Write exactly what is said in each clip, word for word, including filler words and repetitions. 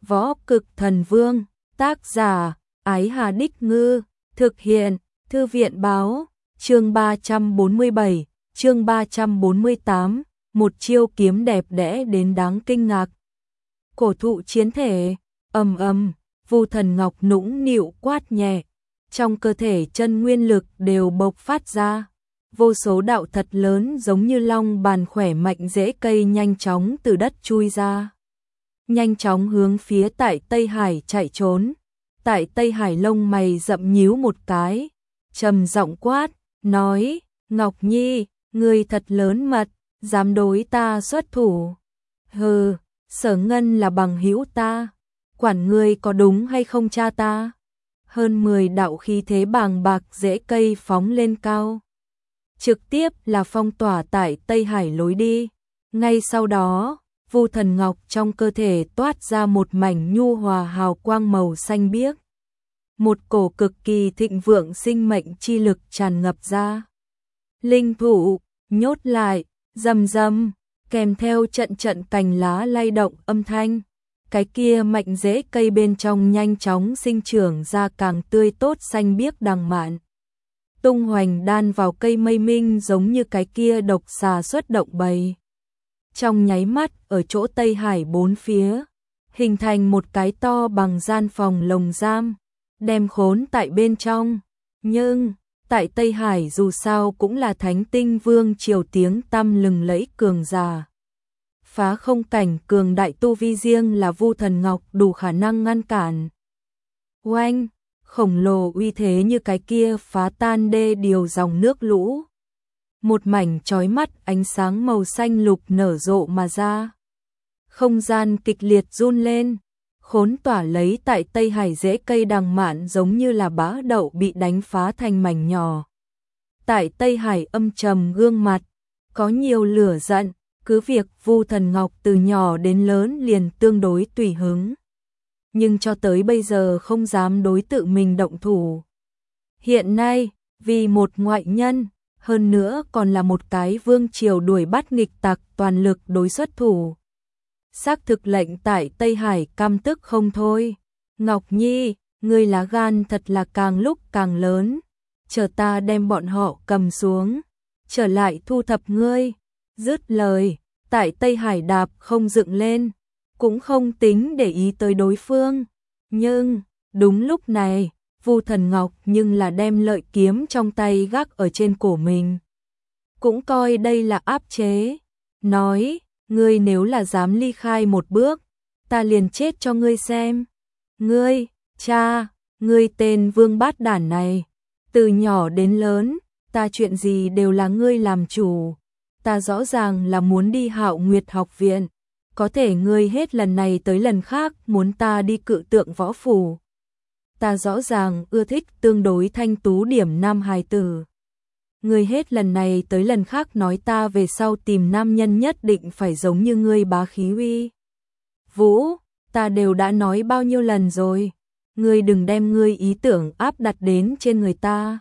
Võ Cực Thần Vương, tác giả, Ái Hà Đích Ngư, thực hiện, Thư viện Báo, chương ba trăm bốn mươi bảy, chương ba trăm bốn mươi tám, một chiêu kiếm đẹp đẽ đến đáng kinh ngạc. Cổ thụ chiến thể, ầm ầm, Vu Thần Ngọc nũng nịu quát nhẹ, trong cơ thể chân nguyên lực đều bộc phát ra. Vô số đạo thật lớn giống như long bàn khỏe mạnh rễ cây nhanh chóng từ đất chui ra. Nhanh chóng hướng phía tại Tây Hải chạy trốn. Tại Tây Hải lông mày rậm nhíu một cái, trầm giọng quát, nói, Ngọc Nhi, ngươi thật lớn mật, dám đối ta xuất thủ. Hừ, Sở Ngân là bằng hữu ta, quản ngươi có đúng hay không cha ta. Hơn mười đạo khí thế bàng bạc rễ cây phóng lên cao. Trực tiếp là phong tỏa tại Tây Hải lối đi. Ngay sau đó, Vu Thần Ngọc trong cơ thể toát ra một mảnh nhu hòa hào quang màu xanh biếc. Một cổ cực kỳ thịnh vượng sinh mệnh chi lực tràn ngập ra. Linh thủ, nhốt lại, rầm rầm, kèm theo trận trận cành lá lay động âm thanh. Cái kia mạnh rễ cây bên trong nhanh chóng sinh trưởng ra càng tươi tốt xanh biếc đằng mạn. Tung hoành đan vào cây mây minh giống như cái kia độc xà xuất động bầy. Trong nháy mắt ở chỗ Tây Hải bốn phía, hình thành một cái to bằng gian phòng lồng giam, đem khốn tại bên trong. Nhưng, tại Tây Hải dù sao cũng là Thánh Tinh Vương triều tiếng tăm lừng lẫy cường giả. Phá không cảnh cường đại tu vi riêng là Vu Thần Ngọc đủ khả năng ngăn cản. Oanh, khổng lồ uy thế như cái kia phá tan đê điều dòng nước lũ. Một mảnh chói mắt ánh sáng màu xanh lục nở rộ mà ra. Không gian kịch liệt run lên, khốn tỏa lấy tại Tây Hải rễ cây đằng mạn giống như là bã đậu bị đánh phá thành mảnh nhỏ. Tại Tây Hải âm trầm gương mặt, có nhiều lửa giận, cứ việc Vu Thần Ngọc từ nhỏ đến lớn liền tương đối tùy hứng. Nhưng cho tới bây giờ không dám đối tự mình động thủ. Hiện nay, vì một ngoại nhân, hơn nữa còn là một cái vương triều đuổi bắt nghịch tặc toàn lực đối xuất thủ. Xác thực lệnh tại Tây Hải căm tức không thôi. Ngọc Nhi, ngươi lá gan thật là càng lúc càng lớn. Chờ ta đem bọn họ cầm xuống, trở lại thu thập ngươi. Dứt lời, tại Tây Hải đạp không dựng lên, cũng không tính để ý tới đối phương. Nhưng, đúng lúc này, Vu Thần Ngọc nhưng là đem lợi kiếm trong tay gác ở trên cổ mình. Cũng coi đây là áp chế. Nói, ngươi nếu là dám ly khai một bước, ta liền chết cho ngươi xem. Ngươi, cha, ngươi tên vương bát đản này, từ nhỏ đến lớn, ta chuyện gì đều là ngươi làm chủ. Ta rõ ràng là muốn đi Hạo Nguyệt học viện, có thể ngươi hết lần này tới lần khác muốn ta đi Cự Tượng võ phủ. Ta rõ ràng ưa thích tương đối thanh tú điểm nam hài tử. Ngươi hết lần này tới lần khác nói ta về sau tìm nam nhân nhất định phải giống như ngươi bá khí uy vũ, ta đều đã nói bao nhiêu lần rồi, ngươi đừng đem ngươi ý tưởng áp đặt đến trên người ta.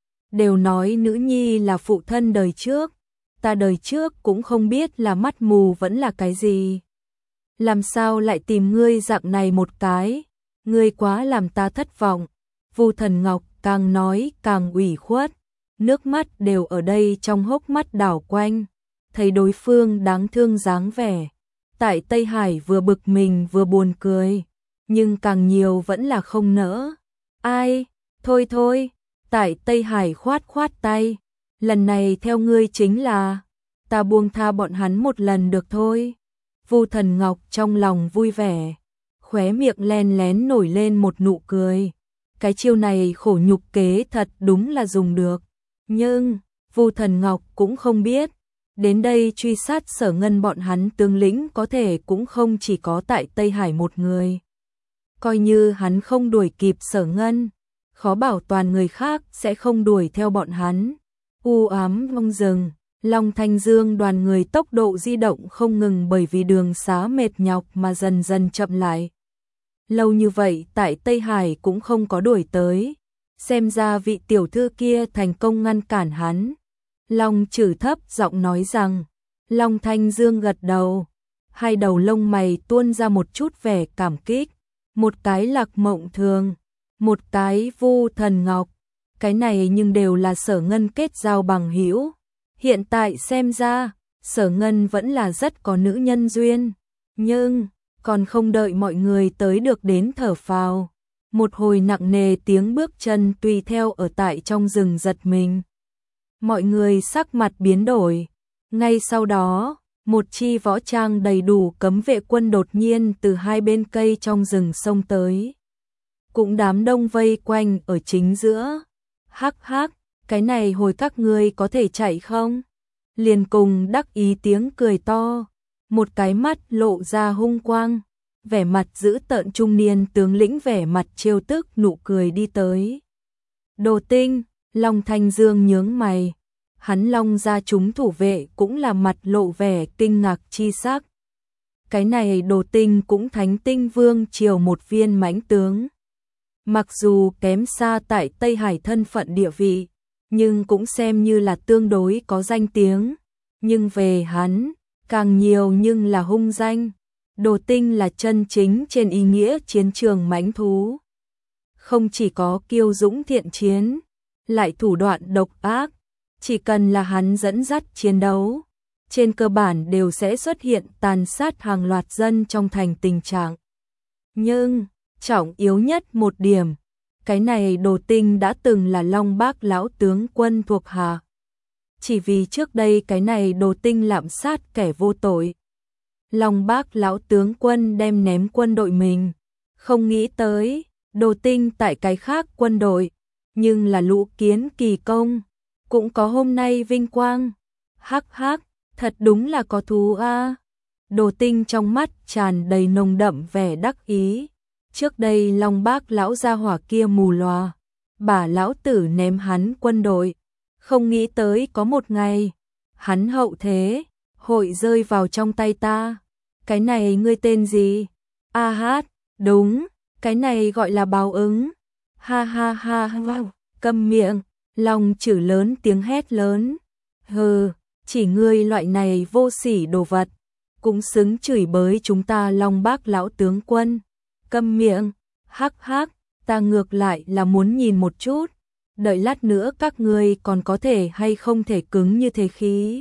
Đều nói nữ nhi là phụ thân đời trước, ta đời trước cũng không biết là mắt mù vẫn là cái gì. Làm sao lại tìm ngươi dạng này một cái, ngươi quá làm ta thất vọng. Vu Thần Ngọc càng nói càng ủy khuất, nước mắt đều ở đây trong hốc mắt đảo quanh, thấy đối phương đáng thương dáng vẻ. Tại Tây Hải vừa bực mình vừa buồn cười, nhưng càng nhiều vẫn là không nỡ. Ai, thôi thôi, tại Tây Hải khoát khoát tay, lần này theo ngươi chính là, ta buông tha bọn hắn một lần được thôi. Vu Thần Ngọc trong lòng vui vẻ, khóe miệng len lén nổi lên một nụ cười. Cái chiêu này khổ nhục kế thật đúng là dùng được. Nhưng, Vu Thần Ngọc cũng không biết, đến đây truy sát Sở Ngân bọn hắn tướng lĩnh có thể cũng không chỉ có tại Tây Hải một người. Coi như hắn không đuổi kịp Sở Ngân, khó bảo toàn người khác sẽ không đuổi theo bọn hắn. U ám trong rừng, Long Thanh Dương đoàn người tốc độ di động không ngừng bởi vì đường xá mệt nhọc mà dần dần chậm lại. Lâu như vậy tại Tây Hải cũng không có đuổi tới, xem ra vị tiểu thư kia thành công ngăn cản hắn. Long Trử thấp giọng nói rằng, Long Thanh Dương gật đầu, hai đầu lông mày tuôn ra một chút vẻ cảm kích, một cái Lạc Mộng Thường, một cái Vu Thần Ngọc, cái này nhưng đều là Sở Ngân kết giao bằng hữu. Hiện tại xem ra, Sở Ngân vẫn là rất có nữ nhân duyên, nhưng còn không đợi mọi người tới được đến thở phào, một hồi nặng nề tiếng bước chân tùy theo ở tại trong rừng giật mình. Mọi người sắc mặt biến đổi, ngay sau đó, một chi võ trang đầy đủ cấm vệ quân đột nhiên từ hai bên cây trong rừng xông tới. Cũng đám đông vây quanh ở chính giữa. Hắc hắc, cái này hồi các ngươi có thể chạy không? Liền cùng đắc ý tiếng cười to, một cái mắt lộ ra hung quang, vẻ mặt dữ tợn trung niên tướng lĩnh vẻ mặt trêu tức nụ cười đi tới. Đồ Tinh, Long Thanh Dương nhướng mày, hắn Long gia chúng thủ vệ cũng là mặt lộ vẻ kinh ngạc chi sắc. Cái này Đồ Tinh cũng Thánh Tinh Vương triều một viên mãnh tướng. Mặc dù kém xa tại Tây Hải thân phận địa vị, nhưng cũng xem như là tương đối có danh tiếng. Nhưng về hắn, càng nhiều nhưng là hung danh. Đồ Tinh là chân chính trên ý nghĩa chiến trường mãnh thú. Không chỉ có kiêu dũng thiện chiến, lại thủ đoạn độc ác. Chỉ cần là hắn dẫn dắt chiến đấu, trên cơ bản đều sẽ xuất hiện tàn sát hàng loạt dân trong thành tình trạng. Nhưng, trọng yếu nhất một điểm, cái này Đồ Tinh đã từng là Long Bác lão tướng quân thuộc hạ. Chỉ vì trước đây cái này Đồ Tinh lạm sát kẻ vô tội, Long Bác lão tướng quân đem ném quân đội mình, không nghĩ tới, Đồ Tinh tại cái khác quân đội, nhưng là lũ kiến kỳ công, cũng có hôm nay vinh quang. Hắc hắc, thật đúng là có thú a. Đồ Tinh trong mắt tràn đầy nồng đậm vẻ đắc ý. Trước đây Long Bác lão gia hỏa kia mù lòa, bà lão tử ném hắn quân đội, không nghĩ tới có một ngày, hắn hậu thế, hội rơi vào trong tay ta. Cái này ngươi tên gì? A hát, đúng, cái này gọi là báo ứng. Ha ha ha ha, câm miệng, Long chử lớn tiếng hét lớn. Hừ, chỉ ngươi loại này vô sỉ đồ vật, cũng xứng chửi bới chúng ta Long Bác lão tướng quân. Câm miệng, hắc hắc, ta ngược lại là muốn nhìn một chút, đợi lát nữa các ngươi còn có thể hay không thể cứng như thế khí.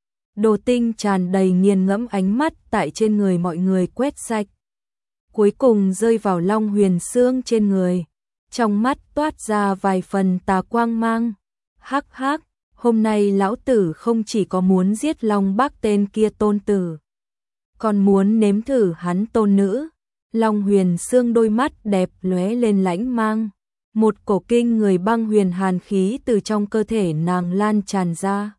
Đồ Tinh tràn đầy nghiền ngẫm ánh mắt tại trên người mọi người quét sạch, cuối cùng rơi vào Long Huyền Sương trên người, trong mắt toát ra vài phần tà quang mang. Hắc hắc, hôm nay lão tử không chỉ có muốn giết Long Bác tên kia tôn tử, còn muốn nếm thử hắn tôn nữ. Long Huyền Sương đôi mắt đẹp lóe lên lãnh mang, một cổ kinh người băng huyền hàn khí từ trong cơ thể nàng lan tràn ra.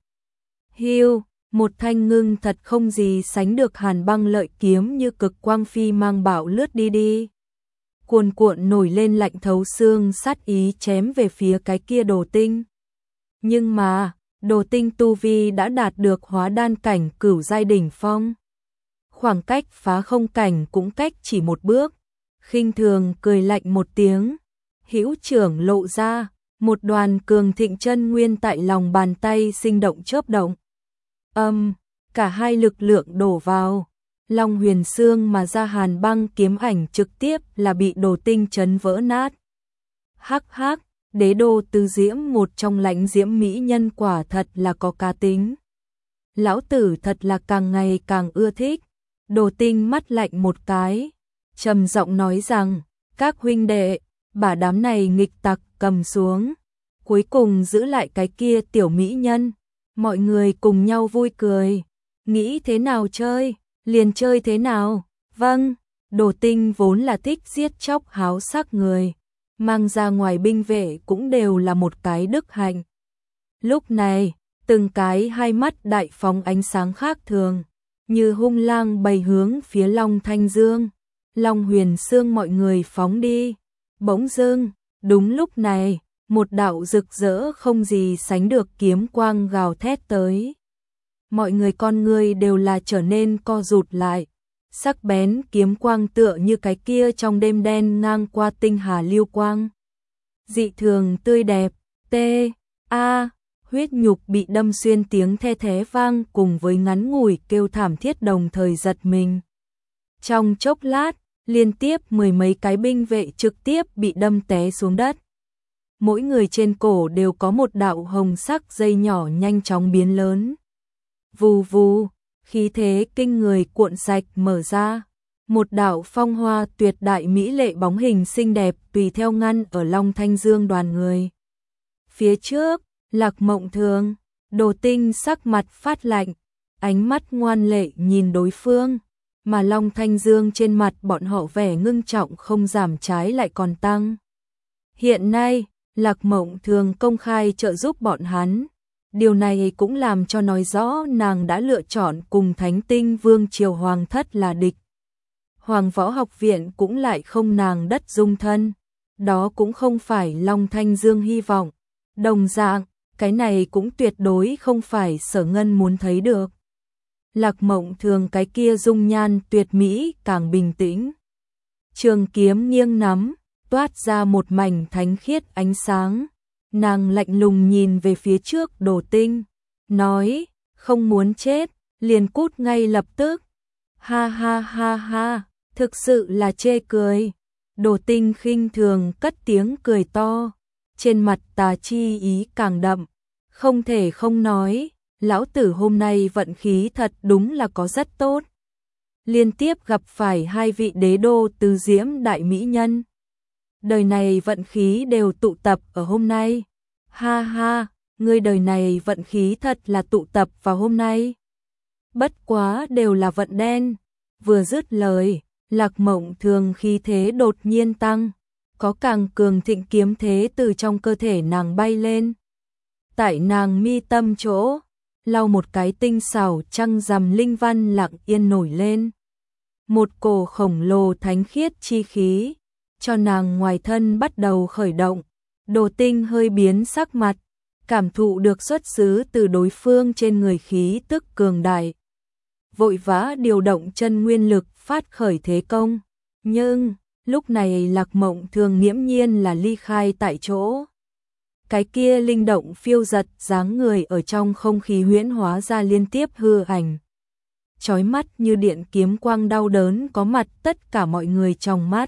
Hiu, một thanh ngưng thật không gì sánh được hàn băng lợi kiếm như cực quang phi mang bạo lướt đi đi. Cuồn cuộn nổi lên lạnh thấu xương sát ý chém về phía cái kia Đồ Tinh. Nhưng mà, Đồ Tinh tu vi đã đạt được hóa đan cảnh cửu giai đỉnh phong. Khoảng cách phá không cảnh cũng cách chỉ một bước, khinh thường cười lạnh một tiếng, hữu trưởng lộ ra, một đoàn cường thịnh chân nguyên tại lòng bàn tay sinh động chớp động. Âm, um, cả hai lực lượng đổ vào, Long Huyền Sương mà ra hàn băng kiếm ảnh trực tiếp là bị Đồ Tinh chấn vỡ nát. Hắc hắc, đế đô Tư Diễm một trong lãnh diễm mỹ nhân quả thật là có cá tính. Lão tử thật là càng ngày càng ưa thích. Đồ Tinh mắt lạnh một cái, trầm giọng nói rằng, các huynh đệ, bả đám này nghịch tặc cầm xuống, cuối cùng giữ lại cái kia tiểu mỹ nhân. Mọi người cùng nhau vui cười, nghĩ thế nào chơi, liền chơi thế nào. Vâng, Đồ Tinh vốn là thích giết chóc háo sắc người, mang ra ngoài binh vệ cũng đều là một cái đức hạnh. Lúc này, từng cái hai mắt đại phóng ánh sáng khác thường, như hung lang bầy hướng phía Long Thanh Dương, Long Huyền Sương mọi người phóng đi. Bỗng dưng, đúng lúc này, một đạo rực rỡ không gì sánh được kiếm quang gào thét tới. Mọi người con người đều là trở nên co rụt lại, sắc bén kiếm quang tựa như cái kia trong đêm đen ngang qua tinh hà lưu quang. Dị thường tươi đẹp, T, A, huyết nhục bị đâm xuyên tiếng the thé vang cùng với ngắn ngủi kêu thảm thiết đồng thời giật mình. Trong chốc lát, liên tiếp mười mấy cái binh vệ trực tiếp bị đâm té xuống đất. Mỗi người trên cổ đều có một đạo hồng sắc dây nhỏ nhanh chóng biến lớn. Vù vù, khí thế kinh người cuộn sạch mở ra. Một đạo phong hoa tuyệt đại mỹ lệ bóng hình xinh đẹp tùy theo ngăn ở Long Thanh Dương đoàn người. Phía trước, Lạc Mộng Thường, Đồ Tinh sắc mặt phát lạnh, ánh mắt ngoan lệ nhìn đối phương, mà Long Thanh Dương trên mặt bọn họ vẻ ngưng trọng không giảm trái lại còn tăng. Hiện nay, Lạc Mộng Thường công khai trợ giúp bọn hắn, điều này cũng làm cho nói rõ nàng đã lựa chọn cùng Thánh Tinh Vương triều hoàng thất là địch. Hoàng Võ Học Viện cũng lại không nàng đất dung thân, đó cũng không phải Long Thanh Dương hy vọng. Đồng dạng, cái này cũng tuyệt đối không phải Sở Ngân muốn thấy được. Lạc Mộng Thường cái kia dung nhan tuyệt mỹ càng bình tĩnh. Trường kiếm nghiêng nắm, toát ra một mảnh thánh khiết ánh sáng. Nàng lạnh lùng nhìn về phía trước Đồ Tinh, nói, không muốn chết, liền cút ngay lập tức. Ha ha ha ha, thực sự là chê cười. Đồ Tinh khinh thường cất tiếng cười to, trên mặt tà chi ý càng đậm. Không thể không nói, lão tử hôm nay vận khí thật đúng là có rất tốt. Liên tiếp gặp phải hai vị đế đô tứ diễm đại mỹ nhân. Đời này vận khí đều tụ tập ở hôm nay. Ha ha, ngươi đời này vận khí thật là tụ tập vào hôm nay. Bất quá đều là vận đen. Vừa dứt lời, Lạc Mộng Thường khí thế đột nhiên tăng, có càng cường thịnh kiếm thế từ trong cơ thể nàng bay lên. Tại nàng mi tâm chỗ, lau một cái tinh xảo trăng rằm linh văn lặng yên nổi lên. Một cổ khổng lồ thánh khiết chi khí, cho nàng ngoài thân bắt đầu khởi động. Đồ Tinh hơi biến sắc mặt, cảm thụ được xuất xứ từ đối phương trên người khí tức cường đại. Vội vã điều động chân nguyên lực phát khởi thế công. Nhưng, lúc này Lạc Mộng Thường nghiễm nhiên là ly khai tại chỗ. Cái kia linh động phiêu giật dáng người ở trong không khí huyễn hóa ra liên tiếp hư ảnh. Chói mắt như điện kiếm quang đau đớn có mặt tất cả mọi người trong mắt.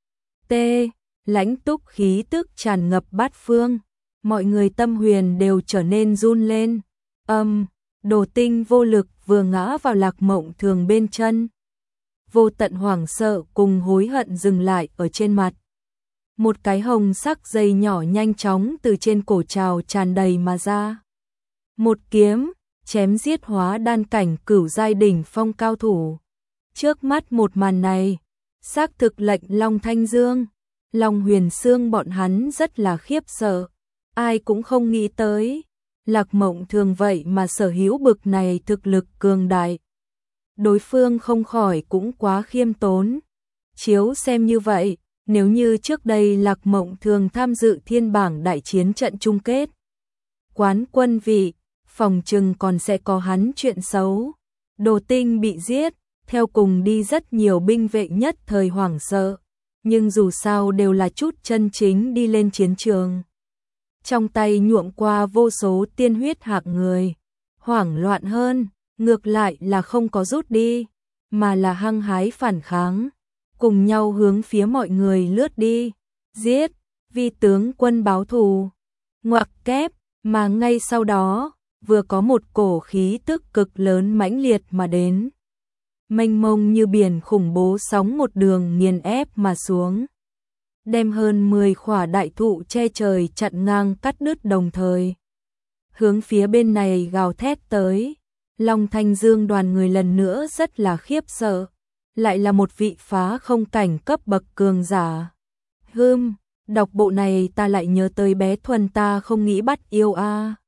T. Lãnh túc khí tức tràn ngập bát phương. Mọi người tâm huyền đều trở nên run lên. Âm, Đồ Tinh vô lực vừa ngã vào Lạc Mộng Thường bên chân. Vô tận hoảng sợ cùng hối hận dừng lại ở trên mặt. Một cái hồng sắc dây nhỏ nhanh chóng từ trên cổ trào tràn đầy mà ra. Một kiếm, chém giết hóa đan cảnh cửu giai đỉnh phong cao thủ. Trước mắt một màn này, xác thực lệnh Long Thanh Dương, Long Huyền Xương bọn hắn rất là khiếp sợ. Ai cũng không nghĩ tới, Lạc Mộng Thường vậy mà sở hữu bực này thực lực cường đại. Đối phương không khỏi cũng quá khiêm tốn. Chiếu xem như vậy, nếu như trước đây Lạc Mộng Thường tham dự thiên bảng đại chiến trận chung kết, quán quân vị, phòng trừng còn sẽ có hắn chuyện xấu. Đồ Tinh bị giết, theo cùng đi rất nhiều binh vệ nhất thời hoảng sợ, nhưng dù sao đều là chút chân chính đi lên chiến trường. Trong tay nhuộm qua vô số tiên huyết hạng người, hoảng loạn hơn, ngược lại là không có rút đi, mà là hăng hái phản kháng, cùng nhau hướng phía mọi người lướt đi, giết, vi tướng quân báo thù, ngoặc kép, mà ngay sau đó, vừa có một cổ khí tức cực lớn mãnh liệt mà đến. Mênh mông như biển khủng bố sóng một đường nghiền ép mà xuống. Đem hơn mười khỏa đại thụ che trời chặn ngang cắt đứt đồng thời. Hướng phía bên này gào thét tới. Long Thanh Dương đoàn người lần nữa rất là khiếp sợ. Lại là một vị phá không cảnh cấp bậc cường giả. Hưm, đọc bộ này ta lại nhớ tới bé Thuần ta không nghĩ bắt yêu a.